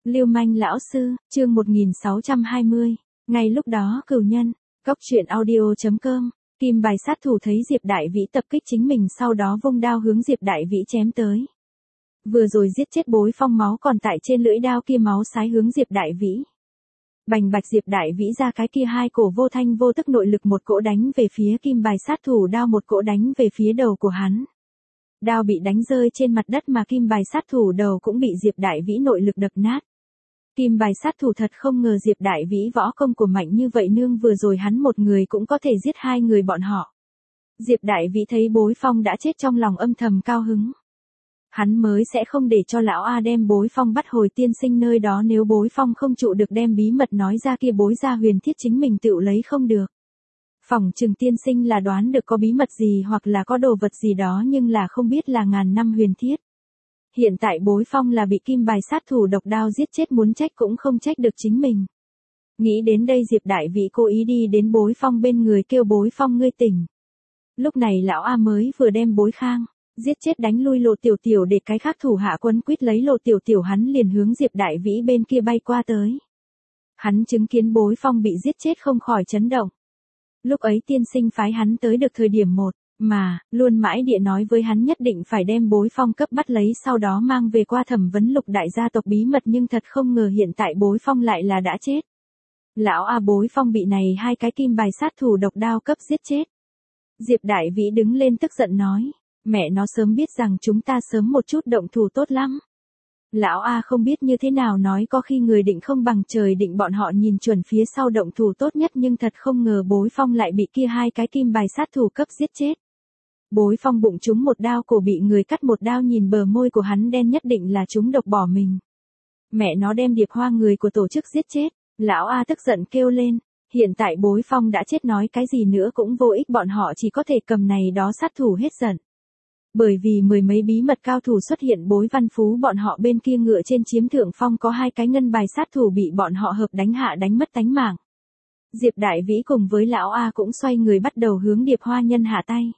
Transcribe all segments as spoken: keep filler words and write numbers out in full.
Lưu manh lão sư, chương một nghìn sáu trăm hai mươi. Ngay lúc đó cửu nhân, cốc truyện audio chấm com, kim bài sát thủ thấy Diệp Đại Vĩ tập kích chính mình sau đó vung đao hướng Diệp Đại Vĩ chém tới. Vừa rồi giết chết Bối Phong máu còn tại trên lưỡi đao kia máu sái hướng Diệp Đại Vĩ. Bành bạch Diệp Đại Vĩ ra cái kia hai cổ vô thanh vô tức nội lực, một cỗ đánh về phía kim bài sát thủ đao, một cỗ đánh về phía đầu của hắn. Đao bị đánh rơi trên mặt đất mà kim bài sát thủ đầu cũng bị Diệp Đại Vĩ nội lực đập nát. Kim bài sát thủ thật không ngờ Diệp Đại Vĩ võ công của mạnh như vậy, nương vừa rồi hắn một người cũng có thể giết hai người bọn họ. Diệp Đại Vĩ thấy Bối Phong đã chết trong lòng âm thầm cao hứng. Hắn mới sẽ không để cho lão A đem Bối Phong bắt hồi tiên sinh nơi đó, nếu Bối Phong không trụ được đem bí mật nói ra kia Bối gia huyền thiết chính mình tự lấy không được. Phỏng chừng tiên sinh là đoán được có bí mật gì hoặc là có đồ vật gì đó, nhưng là không biết là ngàn năm huyền thiết. Hiện tại Bối Phong là bị kim bài sát thủ độc đao giết chết, muốn trách cũng không trách được chính mình. Nghĩ đến đây Diệp Đại Vĩ cố ý đi đến Bối Phong bên người kêu Bối Phong ngươi tỉnh. Lúc này lão A mới vừa đem Bối Khang giết chết đánh lui Lộ Tiểu Tiểu để cái khác thủ hạ quấn quýt lấy Lộ Tiểu Tiểu, hắn liền hướng Diệp Đại Vĩ bên kia bay qua tới. Hắn chứng kiến Bối Phong bị giết chết không khỏi chấn động. Lúc ấy tiên sinh phái hắn tới được thời điểm một, mà, luôn mãi địa nói với hắn nhất định phải đem Bối Phong cấp bắt lấy sau đó mang về qua thẩm vấn Lục đại gia tộc bí mật, nhưng thật không ngờ hiện tại Bối Phong lại là đã chết. Lão A Bối Phong bị này hai cái kim bài sát thủ độc đao cấp giết chết. Diệp Đại Vĩ đứng lên tức giận nói, mẹ nó sớm biết rằng chúng ta sớm một chút động thủ tốt lắm. Lão A không biết như thế nào nói, có khi người định không bằng trời định, bọn họ nhìn chuẩn phía sau động thủ tốt nhất, nhưng thật không ngờ Bối Phong lại bị kia hai cái kim bài sát thủ cấp giết chết. Bối Phong bụng trúng một đao, cổ bị người cắt một đao, nhìn bờ môi của hắn đen, nhất định là trúng độc bỏ mình. Mẹ nó đem Điệp Hoa người của tổ chức giết chết. Lão A tức giận kêu lên, hiện tại Bối Phong đã chết nói cái gì nữa cũng vô ích, bọn họ chỉ có thể cầm này đó sát thủ hết giận. Bởi vì mười mấy bí mật cao thủ xuất hiện, Bối Văn Phú bọn họ bên kia ngựa trên chiếm thượng phong, có hai cái ngân bài sát thủ bị bọn họ hợp đánh hạ đánh mất tánh mạng. Diệp Đại Vĩ cùng với lão A cũng xoay người bắt đầu hướng Điệp Hoa nhân hạ tay.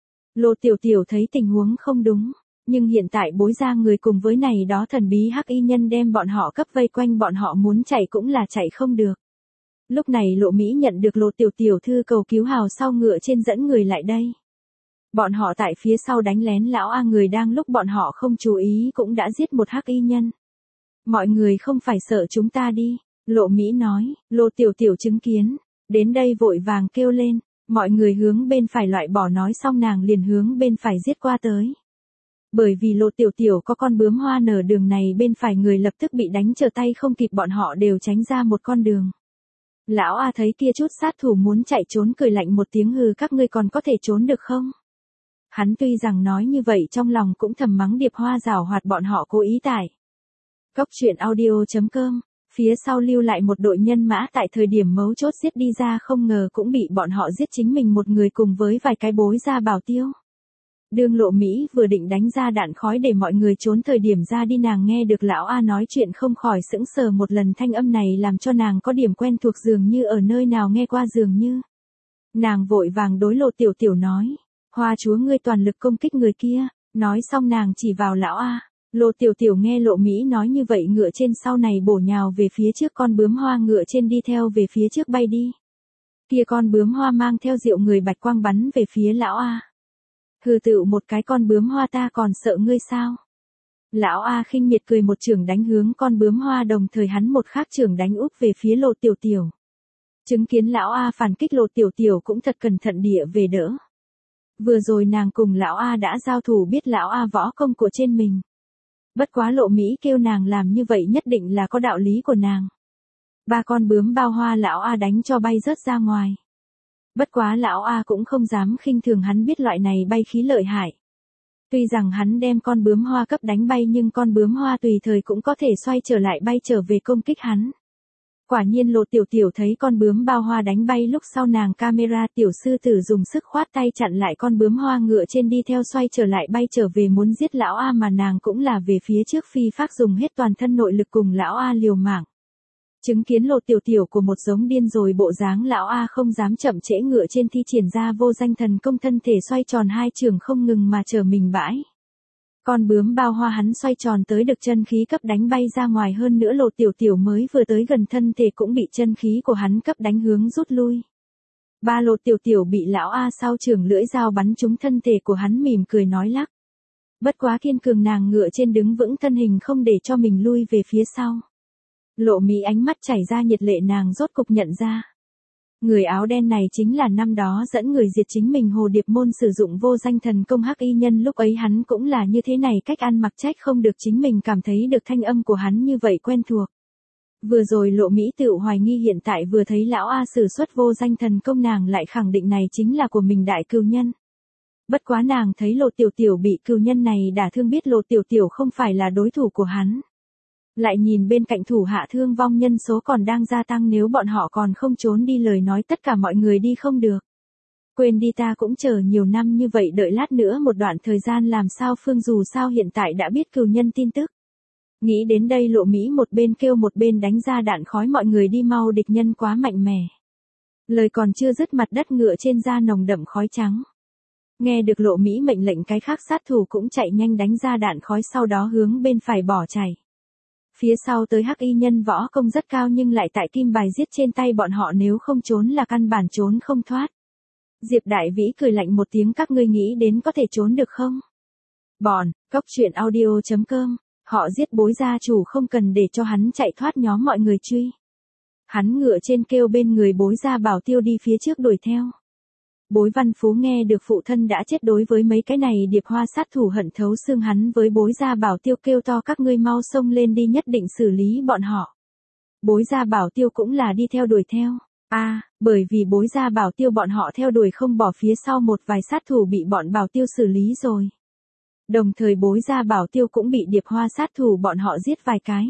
Lộ Tiểu Tiểu thấy tình huống không đúng, nhưng hiện tại Bối gia người cùng với này đó thần bí hắc y nhân đem bọn họ cấp vây quanh, bọn họ muốn chạy cũng là chạy không được. Lúc này Lộ Mỹ nhận được Lộ Tiểu Tiểu thư cầu cứu hào sau ngựa trên dẫn người lại đây. Bọn họ tại phía sau đánh lén lão A người, đang lúc bọn họ không chú ý cũng đã giết một hắc y nhân. Mọi người không phải sợ chúng ta đi, Lộ Mỹ nói. Lộ Tiểu Tiểu chứng kiến, đến đây vội vàng kêu lên, mọi người hướng bên phải loại bỏ, nói xong nàng liền hướng bên phải giết qua tới. Bởi vì Lộ Tiểu Tiểu có con bướm hoa nở đường này, bên phải người lập tức bị đánh trở tay không kịp, bọn họ đều tránh ra một con đường. Lão A thấy kia chút sát thủ muốn chạy trốn cười lạnh một tiếng, hừ, các ngươi còn có thể trốn được không? Hắn tuy rằng nói như vậy trong lòng cũng thầm mắng Điệp Hoa giảo hoạt, bọn họ cố ý tải. Cốc truyện audio chấm com, phía sau lưu lại một đội nhân mã, tại thời điểm mấu chốt giết đi ra, không ngờ cũng bị bọn họ giết chính mình một người cùng với vài cái Bối gia bảo tiêu. Đương Lộ Mỹ vừa định đánh ra đạn khói để mọi người trốn thời điểm ra đi, nàng nghe được lão A nói chuyện không khỏi sững sờ một lần, thanh âm này làm cho nàng có điểm quen thuộc, dường như ở nơi nào nghe qua dường như. Nàng vội vàng đối Lộ Tiểu Tiểu nói, Hoa chúa ngươi toàn lực công kích người kia, nói xong nàng chỉ vào lão A. Lộ Tiểu Tiểu nghe Lộ Mỹ nói như vậy, ngựa trên sau này bổ nhào về phía trước, con bướm hoa ngựa trên đi theo về phía trước bay đi. Kia con bướm hoa mang theo diệu người bạch quang bắn về phía lão A. Hừ, tự một cái con bướm hoa ta còn sợ ngươi sao? Lão A khinh miệt cười một chưởng đánh hướng con bướm hoa, đồng thời hắn một khác chưởng đánh úp về phía Lộ Tiểu Tiểu. Chứng kiến lão A phản kích, Lộ Tiểu Tiểu cũng thật cẩn thận địa về đỡ. Vừa rồi nàng cùng lão A đã giao thủ, biết lão A võ công của trên mình. Bất quá Lộ Mỹ kêu nàng làm như vậy nhất định là có đạo lý của nàng. Ba con bướm bao hoa lão A đánh cho bay rớt ra ngoài. Bất quá lão A cũng không dám khinh thường, hắn biết loại này bay khí lợi hại. Tuy rằng hắn đem con bướm hoa cấp đánh bay, nhưng con bướm hoa tùy thời cũng có thể xoay trở lại bay trở về công kích hắn. Quả nhiên Lộ Tiểu Tiểu thấy con bướm bao hoa đánh bay, lúc sau nàng camera tiểu sư tử dùng sức khoát tay chặn lại con bướm hoa ngựa trên đi theo xoay trở lại bay trở về muốn giết lão A, mà nàng cũng là về phía trước phi phác dùng hết toàn thân nội lực cùng lão A liều mạng. Chứng kiến Lộ Tiểu Tiểu của một giống điên rồi bộ dáng, lão A không dám chậm trễ, ngựa trên thi triển ra vô danh thần công, thân thể xoay tròn hai trường không ngừng mà chờ mình bãi. Con bướm bao hoa hắn xoay tròn tới được chân khí cấp đánh bay ra ngoài, hơn nữa Lộ Tiểu Tiểu mới vừa tới gần thân thể cũng bị chân khí của hắn cấp đánh hướng rút lui. Ba Lộ Tiểu Tiểu bị lão A sao trường lưỡi dao bắn trúng thân thể của hắn, mỉm cười nói lắc. Bất quá kiên cường nàng ngựa trên đứng vững thân hình không để cho mình lui về phía sau. Lộ Mỹ ánh mắt chảy ra nhiệt lệ, nàng rốt cục nhận ra. Người áo đen này chính là năm đó dẫn người diệt chính mình Hồ Điệp môn sử dụng vô danh thần công hắc y nhân, lúc ấy hắn cũng là như thế này cách ăn mặc, trách không được chính mình cảm thấy được thanh âm của hắn như vậy quen thuộc. Vừa rồi Lộ Mỹ tự hoài nghi, hiện tại vừa thấy lão A sử xuất vô danh thần công nàng lại khẳng định này chính là của mình đại cừu nhân. Bất quá nàng thấy Lộ Tiểu Tiểu bị cừu nhân này đả thương, biết Lộ Tiểu Tiểu không phải là đối thủ của hắn. Lại nhìn bên cạnh thủ hạ thương vong nhân số còn đang gia tăng, nếu bọn họ còn không trốn đi lời nói tất cả mọi người đi không được. Quên đi, ta cũng chờ nhiều năm như vậy, đợi lát nữa một đoạn thời gian làm sao phương, dù sao hiện tại đã biết cừu nhân tin tức. Nghĩ đến đây Lộ Mỹ một bên kêu một bên đánh ra đạn khói, mọi người đi mau, địch nhân quá mạnh mẽ. Lời còn chưa dứt, mặt đất ngựa trên da nồng đậm khói trắng. Nghe được Lộ Mỹ mệnh lệnh, cái khác sát thủ cũng chạy nhanh đánh ra đạn khói, sau đó hướng bên phải bỏ chạy. Phía sau tới hắc y nhân võ công rất cao nhưng lại tại kim bài giết trên tay bọn họ, nếu không trốn là căn bản trốn không thoát. Diệp Đại Vĩ cười lạnh một tiếng, các ngươi nghĩ đến có thể trốn được không? Bọn, cốc truyện audio chấm com, họ giết Bối gia chủ không cần để cho hắn chạy thoát, nhóm mọi người truy. Hắn ngựa trên kêu bên người Bối gia bảo tiêu đi phía trước đuổi theo. Bối Văn Phú nghe được phụ thân đã chết, đối với mấy cái này điệp hoa sát thủ hận thấu xương, hắn với Bối gia bảo tiêu kêu to, các ngươi mau xông lên đi, nhất định xử lý bọn họ. Bối gia bảo tiêu cũng là đi theo đuổi theo. A, à, bởi vì Bối gia bảo tiêu bọn họ theo đuổi không bỏ, phía sau một vài sát thủ bị bọn bảo tiêu xử lý rồi. Đồng thời Bối gia bảo tiêu cũng bị điệp hoa sát thủ bọn họ giết vài cái.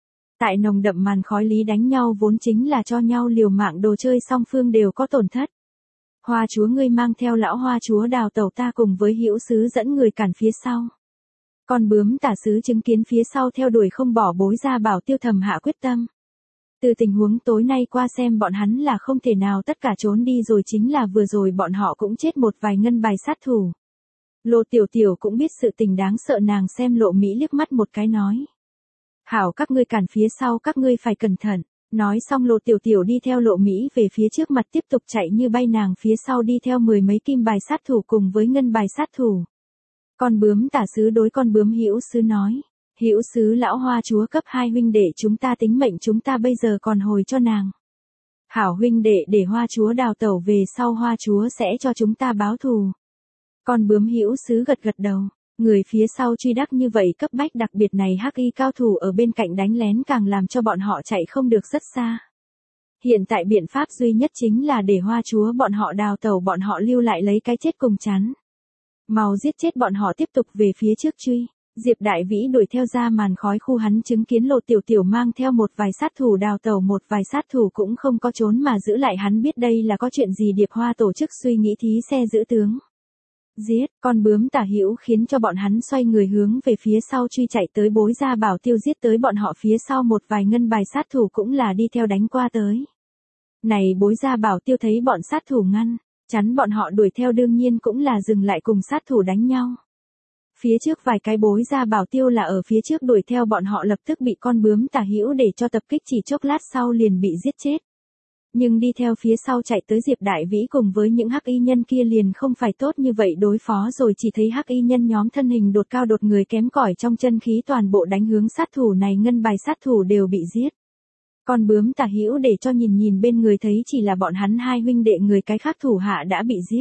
Tại nồng đậm màn khói lý đánh nhau vốn chính là cho nhau liều mạng, đồ chơi song phương đều có tổn thất. Hoa chúa, ngươi mang theo lão hoa chúa đào tẩu, ta cùng với Hữu sứ dẫn người cản phía sau. Con bướm tả sứ chứng kiến phía sau theo đuổi không bỏ Bối gia bảo tiêu, thầm hạ quyết tâm. Từ tình huống tối nay qua xem, bọn hắn là không thể nào tất cả trốn đi rồi, chính là vừa rồi bọn họ cũng chết một vài ngân bài sát thủ. Lộ Tiểu Tiểu cũng biết sự tình đáng sợ, nàng xem Lộ Mỹ liếc mắt một cái nói. Hảo, các ngươi cản phía sau, các ngươi phải cẩn thận. Nói xong Lộ Tiểu Tiểu đi theo Lộ Mỹ về phía trước mặt tiếp tục chạy như bay, nàng phía sau đi theo mười mấy kim bài sát thủ cùng với ngân bài sát thủ. Con bướm tả sứ đối con bướm Hữu sứ nói. Hữu sứ, lão hoa chúa cấp hai huynh đệ chúng ta tính mệnh chúng ta bây giờ còn hồi cho nàng. Hảo huynh đệ, để hoa chúa đào tẩu về sau hoa chúa sẽ cho chúng ta báo thù. Con bướm Hữu sứ gật gật đầu. Người phía sau truy đắc như vậy cấp bách, đặc biệt này hắc y cao thủ ở bên cạnh đánh lén càng làm cho bọn họ chạy không được rất xa. Hiện tại biện pháp duy nhất chính là để hoa chúa bọn họ đào tẩu, bọn họ lưu lại lấy cái chết cùng chắn. Mau giết chết bọn họ, tiếp tục về phía trước truy. Diệp Đại Vĩ đuổi theo ra màn khói khu, hắn chứng kiến Lộ Tiểu Tiểu mang theo một vài sát thủ đào tẩu, một vài sát thủ cũng không có trốn mà giữ lại, hắn biết đây là có chuyện gì, điệp hoa tổ chức suy nghĩ thí xe giữ tướng. Giết, con bướm tả Hữu khiến cho bọn hắn xoay người hướng về phía sau truy, chạy tới Bối gia bảo tiêu giết tới bọn họ phía sau một vài ngân bài sát thủ cũng là đi theo đánh qua tới. Này Bối gia bảo tiêu thấy bọn sát thủ ngăn, chắn bọn họ đuổi theo, đương nhiên cũng là dừng lại cùng sát thủ đánh nhau. Phía trước vài cái Bối gia bảo tiêu là ở phía trước đuổi theo bọn họ, lập tức bị con bướm tả Hữu để cho tập kích, chỉ chốc lát sau liền bị giết chết. Nhưng đi theo phía sau chạy tới Diệp Đại Vĩ cùng với những hắc y nhân kia liền không phải tốt như vậy đối phó rồi, chỉ thấy hắc y nhân nhóm thân hình đột cao đột người kém cỏi, trong chân khí toàn bộ đánh hướng sát thủ này, ngân bài sát thủ đều bị giết. Con bướm tả Hữu để cho nhìn nhìn bên người thấy chỉ là bọn hắn hai huynh đệ, người cái khác thủ hạ đã bị giết.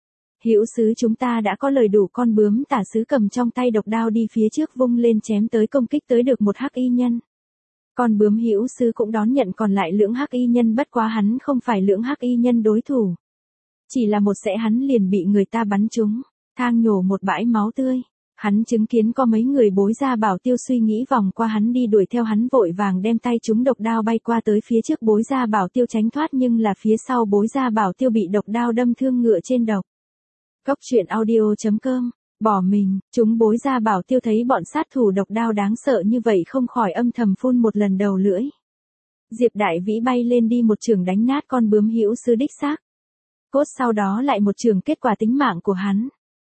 Hữu sứ, chúng ta đã có lời đủ. Con bướm tả sứ cầm trong tay độc đao đi phía trước vung lên chém tới, công kích tới được một hắc y nhân. Con bướm Hữu sứ cũng đón nhận còn lại lưỡng hắc y nhân, bất quá hắn không phải lưỡng hắc y nhân đối thủ. Chỉ là một sẽ hắn liền bị người ta bắn trúng, thang nhổ một bãi máu tươi. Hắn chứng kiến có mấy người Bối gia bảo tiêu suy nghĩ vòng qua hắn đi đuổi theo, hắn vội vàng đem tay trúng độc đao bay qua tới phía trước Bối gia bảo tiêu tránh thoát, nhưng là phía sau Bối gia bảo tiêu bị độc đao đâm thương, ngựa trên độc. Cốc truyện audio chấm com, bỏ mình, chúng Bối gia bảo tiêu thấy bọn sát thủ độc đao đáng sợ như vậy không khỏi âm thầm phun một lần đầu lưỡi. Diệp Đại Vĩ bay lên đi một trường đánh nát con bướm Hữu sứ đích xác. Cốt sau đó lại một trường, kết quả tính mạng của hắn.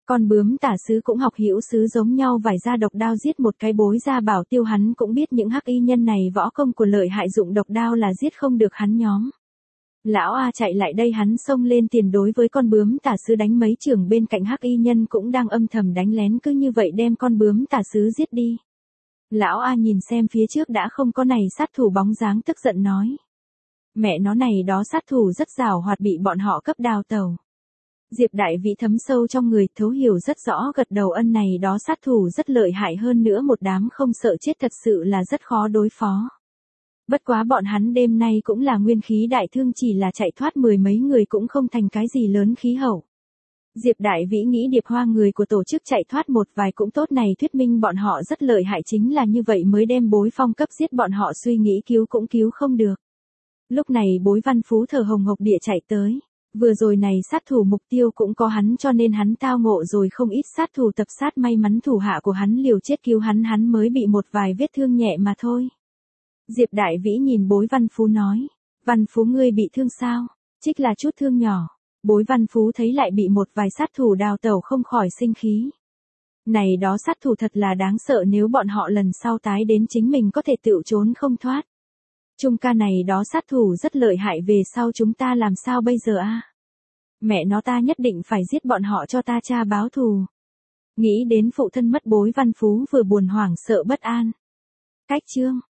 Con bướm tả sứ cũng học hữu sứ giống nhau vải ra độc đao giết một cái bối ra bảo tiêu hắn cũng biết những hắc y nhân này võ công của lợi hại dụng độc đao là giết không được hắn nhóm. Lão A chạy lại đây hắn xông lên tiền đối với con bướm tả sứ đánh mấy trưởng bên cạnh hắc y nhân cũng đang âm thầm đánh lén cứ như vậy đem con bướm tả sứ giết đi. Lão A nhìn xem phía trước đã không có này sát thủ bóng dáng tức giận nói. Mẹ nó này đó sát thủ rất giàu hoạt bị bọn họ cấp đào tàu. Diệp Đại Vĩ thấm sâu trong người thấu hiểu rất rõ gật đầu ân này đó sát thủ rất lợi hại hơn nữa một đám không sợ chết thật sự là rất khó đối phó. Bất quá bọn hắn đêm nay cũng là nguyên khí đại thương chỉ là chạy thoát mười mấy người cũng không thành cái gì lớn khí hậu. Diệp Đại Vĩ nghĩ điệp hoa người của tổ chức chạy thoát một vài cũng tốt này thuyết minh bọn họ rất lợi hại chính là như vậy mới đem Bối Phong cấp giết bọn họ suy nghĩ cứu cũng cứu không được. Lúc này Bối Văn Phú thở hồng hộc địa chạy tới. Vừa rồi này sát thủ mục tiêu cũng có hắn cho nên hắn tao ngộ rồi không ít sát thủ tập sát may mắn thủ hạ của hắn liều chết cứu hắn hắn mới bị một vài vết thương nhẹ mà thôi. Diệp Đại Vĩ nhìn Bối Văn Phú nói. Văn Phú ngươi bị thương sao? Trích là chút thương nhỏ. Bối Văn Phú thấy lại bị một vài sát thủ đào tẩu không khỏi sinh khí. Này đó sát thủ thật là đáng sợ nếu bọn họ lần sau tái đến chính mình có thể tự trốn không thoát. Trung ca này đó sát thủ rất lợi hại về sau chúng ta làm sao bây giờ a? Mẹ nó ta nhất định phải giết bọn họ cho ta cha báo thù. Nghĩ đến phụ thân mất Bối Văn Phú vừa buồn hoảng sợ bất an. Cách chương.